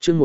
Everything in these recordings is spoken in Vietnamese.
chương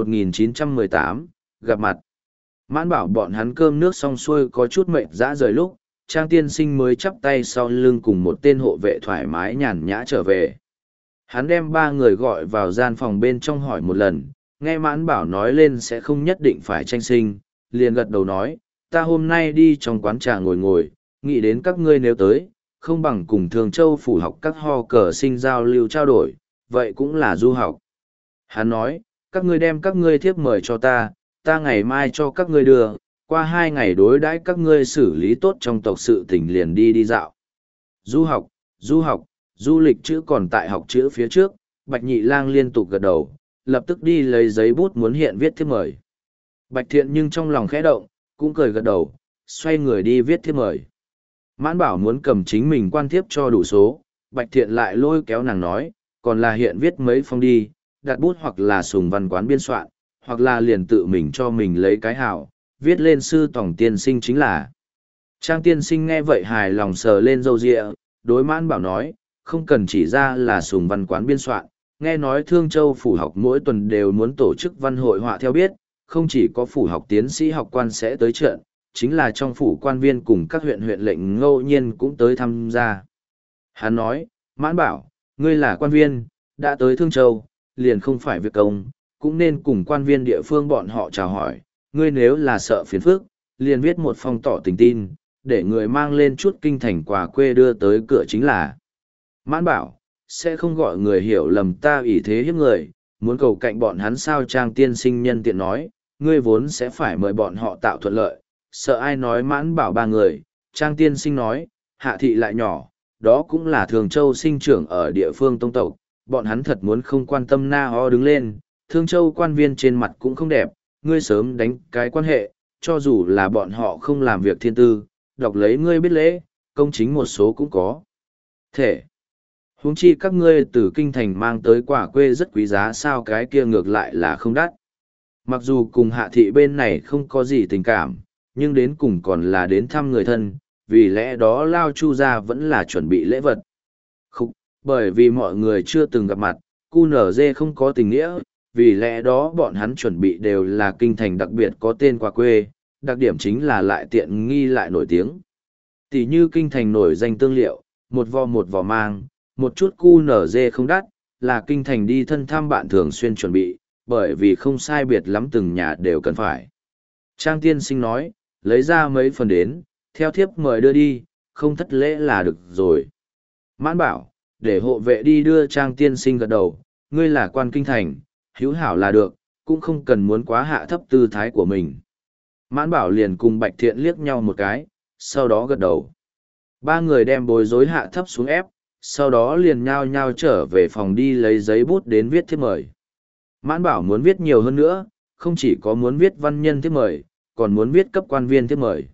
1918, gặp mặt. Mãn bảo bọn hắn cơm nước xong xuôi có chút mệt dã rời lúc, Trang tiên sinh mới chắp tay sau lưng cùng một tên hộ vệ thoải mái nhàn nhã trở về. Hắn đem ba người gọi vào gian phòng bên trong hỏi một lần, nghe mãn bảo nói lên sẽ không nhất định phải tranh sinh, liền gật đầu nói, ta hôm nay đi trong quán trà ngồi ngồi, nghĩ đến các ngươi nếu tới, không bằng cùng Thường Châu phủ học các ho cờ sinh giao lưu trao đổi, vậy cũng là du học. Hắn nói, các ngươi đem các ngươi thiếp mời cho ta ngày mai cho các ngươi đưa, qua 2 ngày đối đãi các ngươi xử lý tốt trong tộc sự tình liền đi dạo. Du học, du lịch chữ còn tại học chữ phía trước, Bạch Nhị Lang liên tục gật đầu, lập tức đi lấy giấy bút muốn hiện viết thiếp mời. Bạch Thiện nhưng trong lòng khẽ động, cũng cười gật đầu, xoay người đi viết thiếp mời. Mãn bảo muốn cầm chính mình quan thiếp cho đủ số, Bạch Thiện lại lôi kéo nàng nói, còn là hiện viết mấy phong đi, đặt bút hoặc là sùng văn quán biên soạn, hoặc là liền tự mình cho mình lấy cái hảo, viết lên sư tổng tiên sinh chính là. Trang tiên sinh nghe vậy hài lòng sờ lên râu ria, đối mãn bảo nói, không cần chỉ ra là sùng văn quán biên soạn, nghe nói Thương Châu phủ học mỗi tuần đều muốn tổ chức văn hội họa theo biết, không chỉ có phủ học tiến sĩ học quan sẽ tới trận, chính là trong phủ quan viên cùng các huyện lệnh ngẫu nhiên cũng tới tham gia. Hắn nói, mãn bảo, ngươi là quan viên, đã tới Thương Châu, liền không phải việc công, cũng nên cùng quan viên địa phương bọn họ chào hỏi, ngươi nếu là sợ phiền phức, liền viết một phong tỏ tình tin, để người mang lên chút kinh thành quà quê đưa tới cửa chính là. Mãn bảo, sẽ không gọi người hiểu lầm ta ủy thế hiếp người, muốn cầu cạnh bọn hắn sao. Trang tiên sinh nhân tiện nói, ngươi vốn sẽ phải mời bọn họ tạo thuận lợi, sợ ai nói mãn bảo 3 người. Trang tiên sinh nói, Hạ thị lại nhỏ, đó cũng là Thường Châu sinh trưởng ở địa phương tông tộc, bọn hắn thật muốn không quan tâm na ho đứng lên, Thương Châu quan viên trên mặt cũng không đẹp, ngươi sớm đánh cái quan hệ, cho dù là bọn họ không làm việc thiên tư, đọc lấy ngươi biết lễ, công chính một số cũng có thể. Huống chi các ngươi từ kinh thành mang tới quả quê rất quý giá sao, cái kia ngược lại là không đắt. Mặc dù cùng Hạ thị bên này không có gì tình cảm, nhưng đến cùng còn là đến thăm người thân, vì lẽ đó Lao Chu gia vẫn là chuẩn bị lễ vật. Không, bởi vì mọi người chưa từng gặp mặt, QNZ không có tình nghĩa, vì lẽ đó bọn hắn chuẩn bị đều là kinh thành đặc biệt có tên quà quê, đặc điểm chính là lại tiện nghi lại nổi tiếng. Tỷ như kinh thành nổi danh tương liệu, một vò mang, một chút QNZ không đắt, là kinh thành đi thân thăm bạn thường xuyên chuẩn bị, bởi vì không sai biệt lắm từng nhà đều cần phải. Trang tiên sinh nói, lấy ra mấy phần đến, theo thiếp mời đưa đi, không thất lễ là được rồi. Mãn bảo, để hộ vệ đi đưa. Trang tiên sinh gật đầu, ngươi là quan kinh thành, hữu hảo là được, cũng không cần muốn quá hạ thấp tư thái của mình. Mãn bảo liền cùng Bạch Thiện liếc nhau một cái, sau đó gật đầu. 3 người đem bối rối hạ thấp xuống ép, sau đó liền nhao nhao trở về phòng đi lấy giấy bút đến viết thiếp mời. Mãn bảo muốn viết nhiều hơn nữa, không chỉ có muốn viết văn nhân thiếp mời, còn muốn viết cấp quan viên thiếp mời.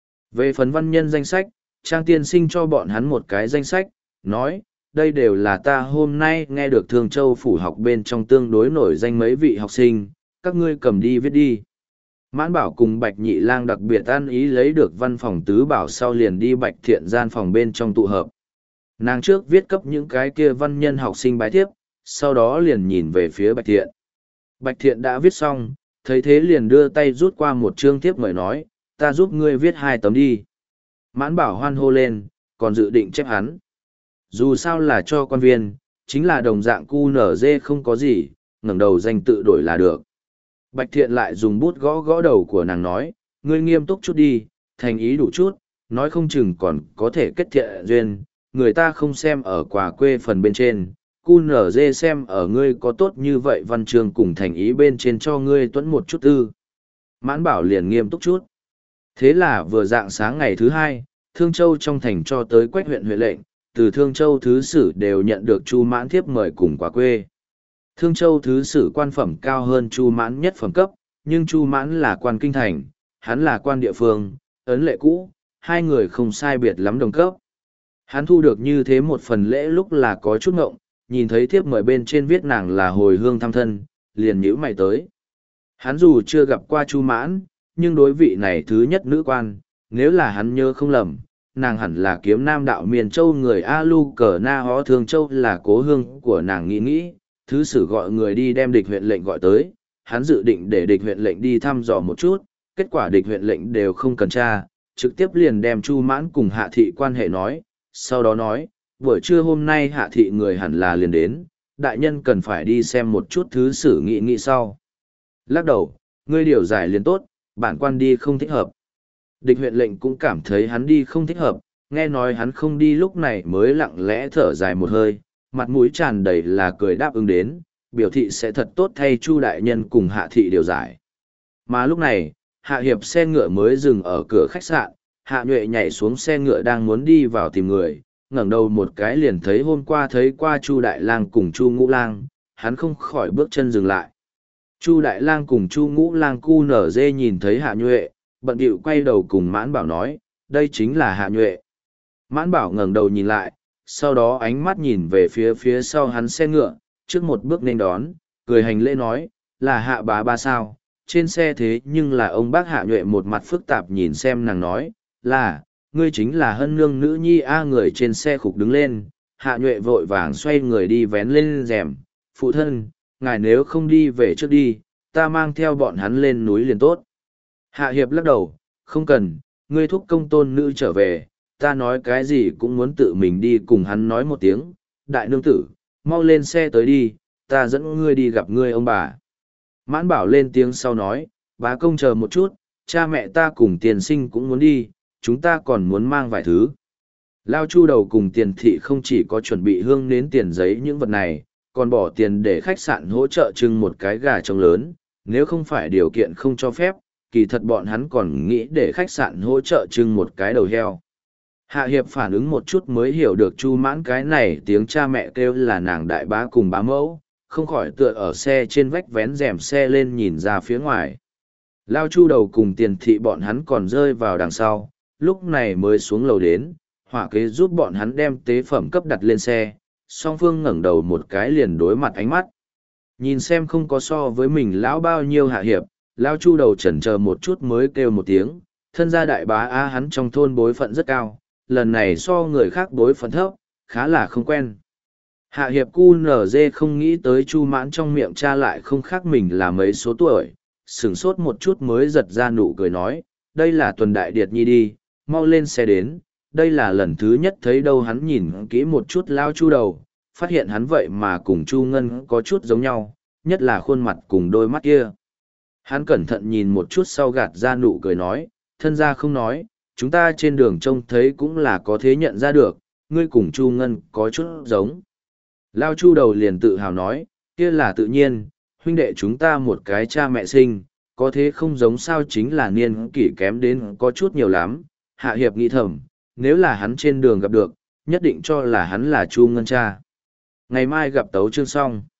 Về phần văn nhân danh sách, Trang tiên sinh cho bọn hắn một cái danh sách, nói, đây đều là ta hôm nay nghe được Thương Châu phủ học bên trong tương đối nổi danh mấy vị học sinh, các ngươi cầm đi viết đi. Mãn bảo cùng Bạch Nhị Lang đặc biệt ăn ý lấy được văn phòng tứ bảo sau liền đi Bạch Thiện gian phòng bên trong tụ hợp. Nàng trước viết cấp những cái kia văn nhân học sinh bái thiếp, sau đó liền nhìn về phía Bạch Thiện. Bạch Thiện đã viết xong, thấy thế liền đưa tay rút qua một chương thiếp mời nói, ta giúp ngươi viết 2 tấm đi. Mãn bảo hoan hô lên, còn dự định chép hắn. Dù sao là cho quan viên, chính là đồng dạng QNZ không có gì, ngẩng đầu danh tự đổi là được. Bạch Thiện lại dùng bút gõ gõ đầu của nàng nói, ngươi nghiêm túc chút đi, thành ý đủ chút, nói không chừng còn có thể kết thiện duyên, người ta không xem ở quà quê phần bên trên, QNZ xem ở ngươi có tốt như vậy văn chương cùng thành ý bên trên cho ngươi tuẫn một chút tư. Mãn bảo liền nghiêm túc chút. Thế là vừa dạng sáng ngày thứ 2, Thương Châu trong thành cho tới Quách huyện lệnh, từ Thương Châu thứ sử đều nhận được Chu Mãn thiếp mời cùng quà quê. Thương Châu thứ sử quan phẩm cao hơn Chu Mãn nhất phẩm cấp, nhưng Chu Mãn là quan kinh thành, hắn là quan địa phương, ấn lệ cũ, 2 người không sai biệt lắm đồng cấp. Hắn thu được như thế một phần lễ lúc là có chút ngộng, nhìn thấy thiếp mời bên trên viết nàng là hồi hương thăm thân, liền nhíu mày tới. Hắn dù chưa gặp qua Chu Mãn, nhưng đối vị này thứ nhất nữ quan, nếu là hắn nhớ không lầm, nàng hẳn là Kiếm Nam đạo miền châu người A Lu Cờ Na Hó Thương Châu là cố hương của nàng nghĩ, thứ sử gọi người đi đem địch huyện lệnh gọi tới, hắn dự định để địch huyện lệnh đi thăm dò một chút, kết quả địch huyện lệnh đều không cần tra, trực tiếp liền đem Chu Mãn cùng Hạ Thị quan hệ nói, sau đó nói, buổi trưa hôm nay Hạ Thị người hẳn là liền đến, đại nhân cần phải đi xem một chút thứ sử nghị sau. Lắc đầu, ngươi điều giải liền tốt, bản quan đi không thích hợp. Địch huyện lệnh cũng cảm thấy hắn đi không thích hợp, nghe nói hắn không đi lúc này mới lặng lẽ thở dài một hơi, mặt mũi tràn đầy là cười đáp ứng đến, biểu thị sẽ thật tốt thay Chu đại nhân cùng Hạ Thị điều giải. Mà lúc này, Hạ Hiệp xe ngựa mới dừng ở cửa khách sạn, Hạ Nhuệ nhảy xuống xe ngựa đang muốn đi vào tìm người, ngẩng đầu một cái liền thấy hôm qua thấy qua Chu Đại Lang cùng Chu Ngũ Lang, hắn không khỏi bước chân dừng lại. Chu Đại Lang cùng Chu Ngũ Lang cu nở dê nhìn thấy Hạ Nhuệ, bận điệu quay đầu cùng Mãn Bảo nói, đây chính là Hạ Nhuệ. Mãn Bảo ngẩng đầu nhìn lại, sau đó ánh mắt nhìn về phía sau hắn xe ngựa, trước một bước nên đón, cười hành lễ nói, là Hạ bá ba sao, trên xe thế nhưng là ông bác Hạ Nhuệ một mặt phức tạp nhìn xem nàng nói, là, ngươi chính là Hân Nương nữ nhi a. Người trên xe khục đứng lên, Hạ Nhuệ vội vàng xoay người đi vén lên rèm, phụ thân, ngài nếu không đi về trước đi, ta mang theo bọn hắn lên núi liền tốt. Hạ Hiệp lắc đầu, không cần, ngươi thúc công tôn nữ trở về, ta nói cái gì cũng muốn tự mình đi cùng hắn nói một tiếng, đại nương tử, mau lên xe tới đi, ta dẫn ngươi đi gặp ngươi ông bà. Mãn Bảo lên tiếng sau nói, bá công chờ một chút, cha mẹ ta cùng tiền sinh cũng muốn đi, chúng ta còn muốn mang vài thứ. Lao Chu Đầu cùng tiền thị không chỉ có chuẩn bị hương nến tiền giấy những vật này, còn bỏ tiền để khách sạn hỗ trợ trưng một cái gà trống lớn, nếu không phải điều kiện không cho phép, kỳ thật bọn hắn còn nghĩ để khách sạn hỗ trợ trưng một cái đầu heo. Hạ Hiệp phản ứng một chút mới hiểu được Chu Mãn cái này tiếng cha mẹ kêu là nàng đại bá cùng bá mẫu, không khỏi tựa ở xe trên vách vén rèm xe lên nhìn ra phía ngoài. Lao Chu Đầu cùng tiền thị bọn hắn còn rơi vào đằng sau, lúc này mới xuống lầu đến, hỏa kế giúp bọn hắn đem tế phẩm cấp đặt lên xe, song phương ngẩng đầu một cái liền đối mặt ánh mắt. Nhìn xem không có so với mình lão bao nhiêu Hạ Hiệp, Lao Chu Đầu chần chờ một chút mới kêu một tiếng, thân gia đại bá a. Hắn trong thôn bối phận rất cao, lần này so người khác bối phận thấp, khá là không quen. Hạ Hiệp cu nở dê không nghĩ tới Chu Mãn trong miệng cha lại không khác mình là mấy số tuổi, sửng sốt một chút mới giật ra nụ cười nói, đây là Tuần Đại Điệt Nhi đi, mau lên xe đến, đây là lần thứ nhất thấy đâu. Hắn nhìn kỹ một chút Lao Chu Đầu, phát hiện hắn vậy mà cùng Chu Ngân có chút giống nhau, nhất là khuôn mặt cùng đôi mắt kia. Hắn cẩn thận nhìn một chút sau gạt ra nụ cười nói, thân gia không nói, chúng ta trên đường trông thấy cũng là có thế nhận ra được, ngươi cùng Chu Ngân có chút giống. Lao Chu Đầu liền tự hào nói, kia là tự nhiên, huynh đệ chúng ta một cái cha mẹ sinh, có thế không giống sao, chính là niên kỷ kém đến có chút nhiều lắm. Hạ Hiệp nghĩ thầm, nếu là hắn trên đường gặp được, nhất định cho là hắn là Chu Ngân cha. Ngày mai gặp tấu chương xong.